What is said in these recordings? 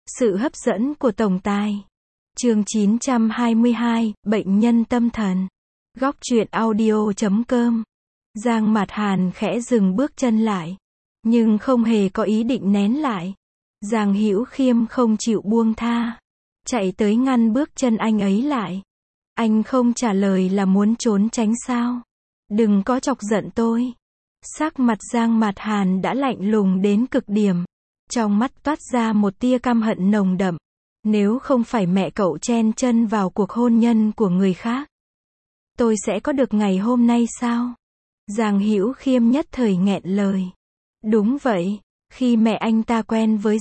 Sự hấp dẫn của tổng tài. Chương 922, bệnh nhân tâm thần. Góc truyện audio.com. Giang Mạt Hàn khẽ dừng bước chân lại, nhưng không hề có ý định nén lại. Giang Hữu Khiêm không chịu buông tha, chạy tới ngăn bước chân anh ấy lại. Anh không trả lời là muốn trốn tránh sao? Đừng có chọc giận tôi. Sắc mặt Giang Mạt Hàn đã lạnh lùng đến cực điểm. Trong mắt toát ra một tia căm hận nồng đậm. Nếu không phải mẹ cậu chen chân vào cuộc hôn nhân của người khác, tôi sẽ có được ngày hôm nay sao? Giang Hữu Khiêm nhất thời nghẹn lời. Đúng vậy, khi mẹ anh ta quen với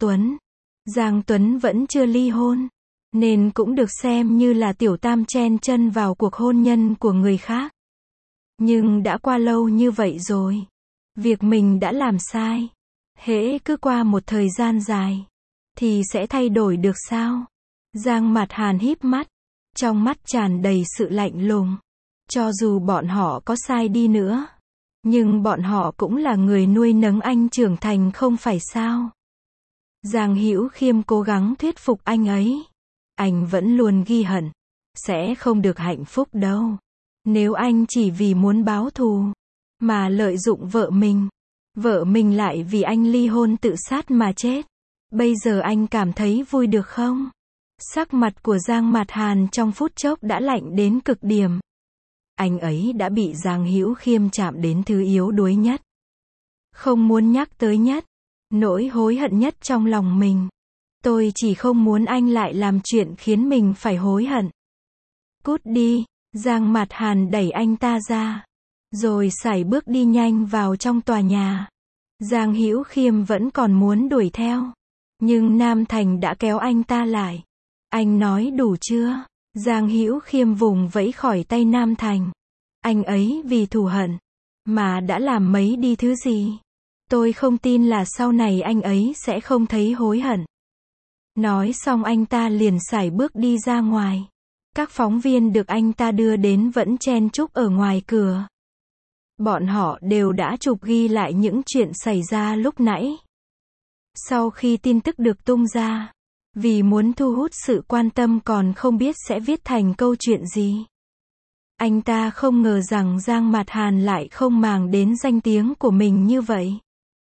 Giang Tuấn vẫn chưa ly hôn, nên cũng được xem như là tiểu tam chen chân vào cuộc hôn nhân của người khác. Nhưng đã qua lâu như vậy rồi, việc mình đã làm sai, hễ cứ qua một thời gian dài, thì sẽ thay đổi được sao? Giang Mạt Hàn híp mắt, trong mắt tràn đầy sự lạnh lùng. Cho dù bọn họ có sai đi nữa, nhưng bọn họ cũng là người nuôi nấng anh trưởng thành không phải sao? Giang Hữu Khiêm cố gắng thuyết phục anh ấy. Anh vẫn luôn ghi hận, sẽ không được hạnh phúc đâu. Nếu anh chỉ vì muốn báo thù, mà lợi dụng vợ mình lại vì anh ly hôn tự sát mà chết. Bây giờ anh cảm thấy vui được không? Sắc mặt của Giang Mạt Hàn trong phút chốc đã lạnh đến cực điểm. Anh ấy đã bị Giang Hữu Khiêm chạm đến thứ yếu đuối nhất, không muốn nhắc tới nhất, nỗi hối hận nhất trong lòng mình. Tôi chỉ không muốn anh lại làm chuyện khiến mình phải hối hận. Cút đi. Giang Mạt Hàn đẩy anh ta ra, rồi sải bước đi nhanh vào trong tòa nhà. Giang Hữu Khiêm vẫn còn muốn đuổi theo, nhưng Nam Thành đã kéo anh ta lại. Anh nói đủ chưa? Giang Hữu Khiêm vùng vẫy khỏi tay Nam Thành. Anh ấy vì thù hận mà đã làm mấy đi thứ gì? Tôi không tin là sau này anh ấy sẽ không thấy hối hận. Nói xong anh ta liền sải bước đi ra ngoài. Các phóng viên được anh ta đưa đến vẫn chen chúc ở ngoài cửa. Bọn họ đều đã chụp ghi lại những chuyện xảy ra lúc nãy. Sau khi tin tức được tung ra, vì muốn thu hút sự quan tâm còn không biết sẽ viết thành câu chuyện gì. Anh ta không ngờ rằng Giang Mạt Hàn lại không màng đến danh tiếng của mình như vậy.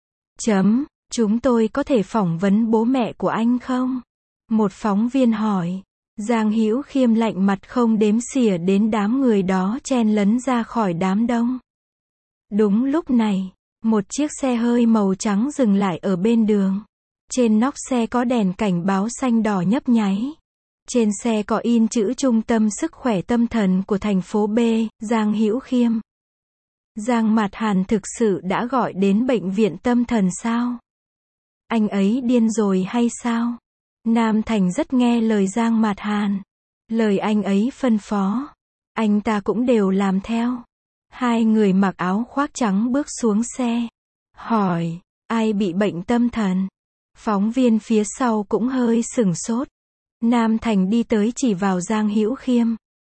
Chúng tôi có thể phỏng vấn bố mẹ của anh không? Một phóng viên hỏi. Giang Hữu Khiêm lạnh mặt không đếm xỉa đến đám người đó chen lấn ra khỏi đám đông. Đúng lúc này, một chiếc xe hơi màu trắng dừng lại ở bên đường. Trên nóc xe có đèn cảnh báo xanh đỏ nhấp nháy. Trên xe có in chữ Trung tâm Sức khỏe Tâm thần của thành phố B, Giang Hữu Khiêm. Giang Mạt Hàn thực sự đã gọi đến bệnh viện tâm thần sao? Anh ấy điên rồi hay sao? Nam Thành rất nghe lời Giang Mạt Hàn. Lời anh ấy phân phó, anh ta cũng đều làm theo. Hai người mặc áo khoác trắng bước xuống xe. Hỏi, ai bị bệnh tâm thần? Phóng viên phía sau cũng hơi sửng sốt. Nam Thành đi tới chỉ vào Giang Hữu Khiêm.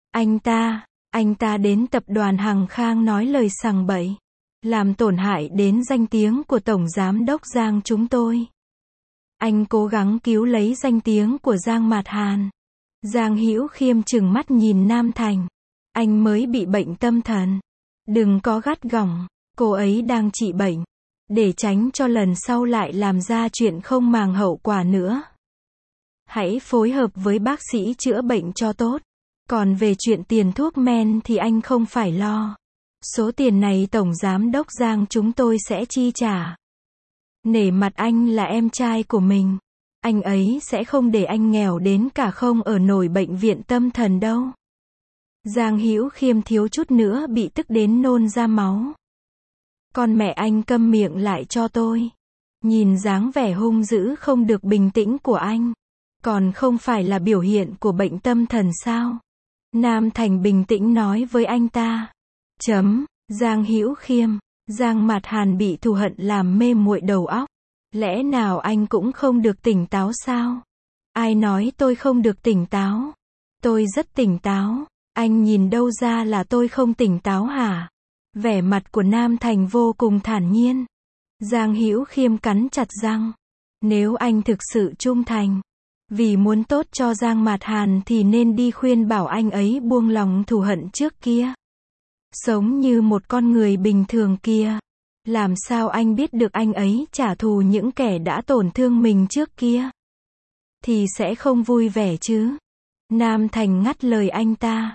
Anh ta đến tập đoàn Hằng Khang nói lời sằng bậy, làm tổn hại đến danh tiếng của Tổng Giám đốc Giang chúng tôi. Anh cố gắng cứu lấy danh tiếng của Giang Mạt Hàn. Giang Hữu Khiêm trừng mắt nhìn Nam Thành. Anh mới bị bệnh tâm thần. Đừng có gắt gỏng, cô ấy đang trị bệnh, để tránh cho lần sau lại làm ra chuyện không màng hậu quả nữa. Hãy phối hợp với bác sĩ chữa bệnh cho tốt. Còn về chuyện tiền thuốc men thì anh không phải lo. Số tiền này Tổng Giám đốc Giang chúng tôi sẽ chi trả. Nể mặt anh là em trai của mình, anh ấy sẽ không để anh nghèo đến cả không ở nổi bệnh viện tâm thần đâu. Giang Hữu Khiêm thiếu chút nữa bị tức đến nôn ra máu. Con mẹ anh câm miệng lại cho tôi. Nhìn dáng vẻ hung dữ không được bình tĩnh của anh, còn không phải là biểu hiện của bệnh tâm thần sao? Nam Thành bình tĩnh nói với anh ta. Giang Hữu Khiêm, Giang Mạt Hàn bị thù hận làm mê muội đầu óc. Lẽ nào anh cũng không được tỉnh táo sao? Ai nói tôi không được tỉnh táo? Tôi rất tỉnh táo. Anh nhìn đâu ra là tôi không tỉnh táo hả? Vẻ mặt của Nam Thành vô cùng thản nhiên. Giang Hữu Khiêm cắn chặt răng. Nếu anh thực sự trung thành, vì muốn tốt cho Giang Mạt Hàn thì nên đi khuyên bảo anh ấy buông lòng thù hận trước kia. Sống như một con người bình thường kia. Làm sao anh biết được anh ấy trả thù những kẻ đã tổn thương mình trước kia? Thì sẽ không vui vẻ chứ. Nam Thành ngắt lời anh ta.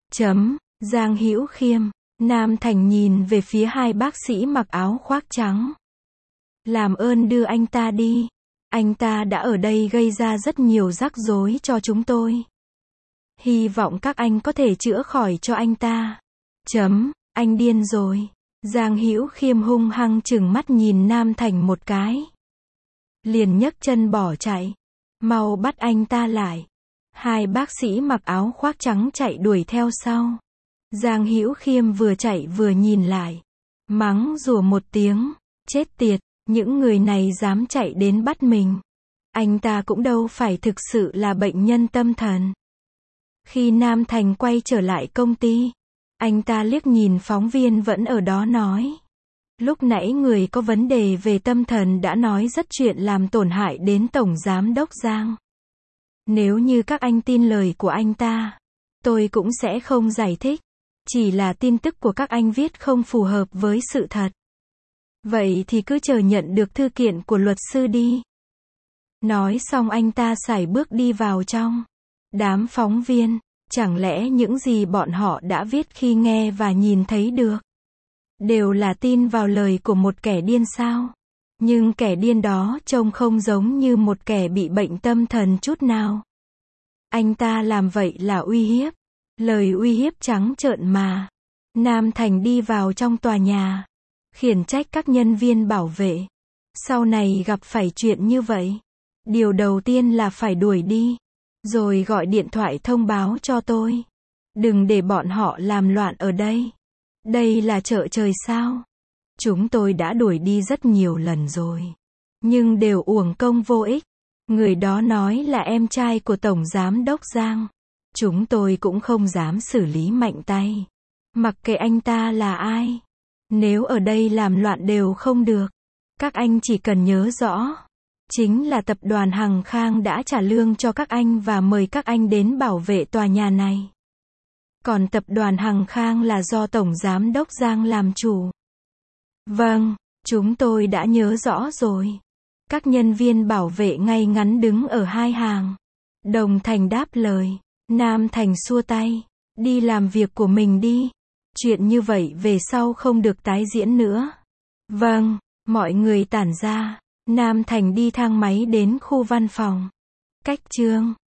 Giang Hữu Khiêm. Nam Thành nhìn về phía hai bác sĩ mặc áo khoác trắng. Làm ơn đưa anh ta đi. Anh ta đã ở đây gây ra rất nhiều rắc rối cho chúng tôi. Hy vọng các anh có thể chữa khỏi cho anh ta. Anh điên rồi. Giang Hữu Khiêm hung hăng trừng mắt nhìn Nam Thành một cái. Liền nhấc chân bỏ chạy. Mau bắt anh ta lại. Hai bác sĩ mặc áo khoác trắng chạy đuổi theo sau. Giang Hữu Khiêm vừa chạy vừa nhìn lại. Mắng rủa một tiếng. Chết tiệt, những người này dám chạy đến bắt mình. Anh ta cũng đâu phải thực sự là bệnh nhân tâm thần. Khi Nam Thành quay trở lại công ty, anh ta liếc nhìn phóng viên vẫn ở đó nói. Lúc nãy người có vấn đề về tâm thần đã nói rất chuyện làm tổn hại đến Tổng Giám đốc Giang. Nếu như các anh tin lời của anh ta, tôi cũng sẽ không giải thích. Chỉ là tin tức của các anh viết không phù hợp với sự thật. Vậy thì cứ chờ nhận được thư kiện của luật sư đi. Nói xong anh ta sải bước đi vào trong. Đám phóng viên, chẳng lẽ những gì bọn họ đã viết khi nghe và nhìn thấy được đều là tin vào lời của một kẻ điên sao? Nhưng kẻ điên đó trông không giống như một kẻ bị bệnh tâm thần chút nào. Anh ta làm vậy là uy hiếp. Lời uy hiếp trắng trợn mà. Nam Thành đi vào trong tòa nhà, khiển trách các nhân viên bảo vệ. Sau này gặp phải chuyện như vậy, điều đầu tiên là phải đuổi đi. Rồi gọi điện thoại thông báo cho tôi. Đừng để bọn họ làm loạn ở đây. Đây là chợ trời sao? Chúng tôi đã đuổi đi rất nhiều lần rồi. Nhưng đều uổng công vô ích. Người đó nói là em trai của Tổng Giám đốc Giang. Chúng tôi cũng không dám xử lý mạnh tay. Mặc kệ anh ta là ai. Nếu ở đây làm loạn đều không được. Các anh chỉ cần nhớ rõ. Chính là tập đoàn Hằng Khang đã trả lương cho các anh và mời các anh đến bảo vệ tòa nhà này. Còn tập đoàn Hằng Khang là do Tổng Giám đốc Giang làm chủ. Vâng, chúng tôi đã nhớ rõ rồi. Các nhân viên bảo vệ ngay ngắn đứng ở hai hàng. Đồng Thành đáp lời. Nam Thành xua tay. Đi làm việc của mình đi. Chuyện như vậy về sau không được tái diễn nữa. Vâng, mọi người tản ra. Nam Thành đi thang máy đến khu văn phòng. Cách chương